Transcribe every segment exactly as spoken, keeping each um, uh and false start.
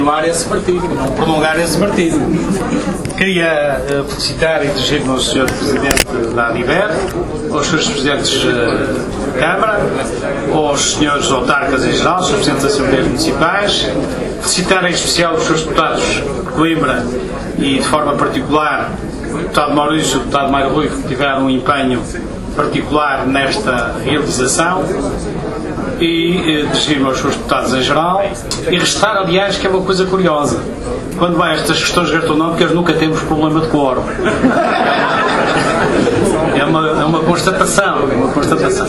Prolongar esse partido, não prolongar esse partido. Queria uh, felicitar e dirigir-me ao senhor Presidente da ADIVER, aos senhores Presidentes uh, da Câmara, aos senhores autarcas em geral, aos senhores Presidentes das Assembleias Municipais, felicitar em especial os senhores deputados de Coimbra e, de forma particular, o deputado Maurício e o deputado Mário Rui, que tiveram um empenho particular nesta realização, e eh, dirigir-me aos seus deputados em geral, e restar, aliás, que é uma coisa curiosa: quando vai a estas questões gastronómicas nunca temos problema de quórum. É uma, é uma constatação, é uma constatação.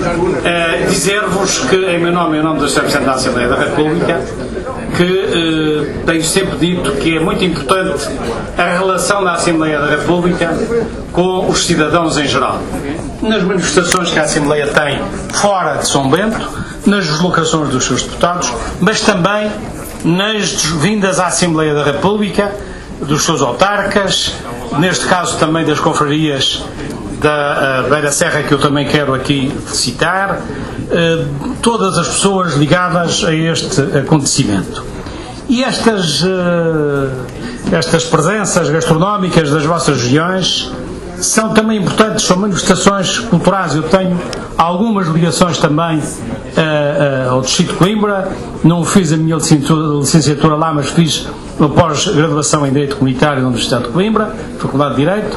Eh, dizer-vos que, em meu nome e em nome do senhor Presidente da Assembleia da República, que eh, tenho sempre dito que é muito importante a relação da Assembleia da República com os cidadãos em geral. Nas manifestações que a Assembleia tem fora de São Bento, nas deslocações dos seus deputados, mas também nas vindas à Assembleia da República, dos seus autarcas, neste caso também das confrarias da uh, Beira Serra, que eu também quero aqui citar, uh, todas as pessoas ligadas a este acontecimento. E estas, uh, estas presenças gastronómicas das vossas regiões são também importantes, são manifestações culturais. Eu tenho algumas ligações também uh, uh, ao Distrito de Coimbra. Não fiz a minha licenciatura, licenciatura lá, mas fiz uma pós-graduação em Direito Comunitário na Universidade de Coimbra, Faculdade de Direito.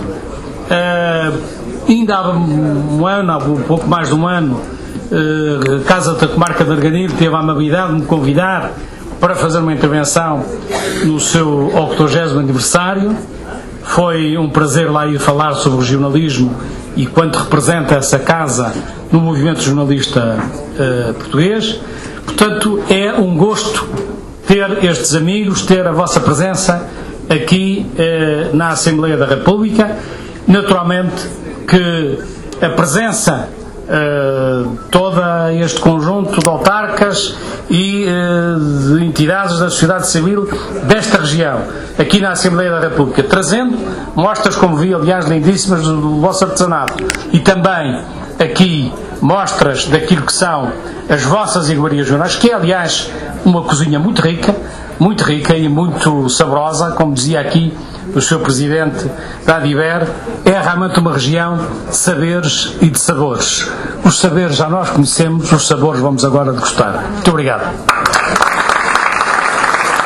Uh, ainda há um ano, há um pouco mais de um ano, uh, a Casa da Comarca de Arganil teve a amabilidade de me convidar para fazer uma intervenção no seu octogésimo aniversário. Foi um prazer lá ir falar sobre o jornalismo e quanto representa essa casa no movimento jornalista uh, português. Portanto, é um gosto ter estes amigos, ter a vossa presença aqui uh, na Assembleia da República. Naturalmente que a presença Uh, todo este conjunto de autarcas e uh, de entidades da sociedade civil desta região, aqui na Assembleia da República, trazendo mostras, como vi, aliás, lindíssimas do, do vosso artesanato, e também aqui mostras daquilo que são as vossas iguarias jornais, que é, aliás, uma cozinha muito rica, muito rica e muito saborosa, como dizia aqui o senhor Presidente da ADIVER. É realmente uma região de saberes e de sabores. Os saberes já nós conhecemos, os sabores vamos agora degustar. Muito obrigado.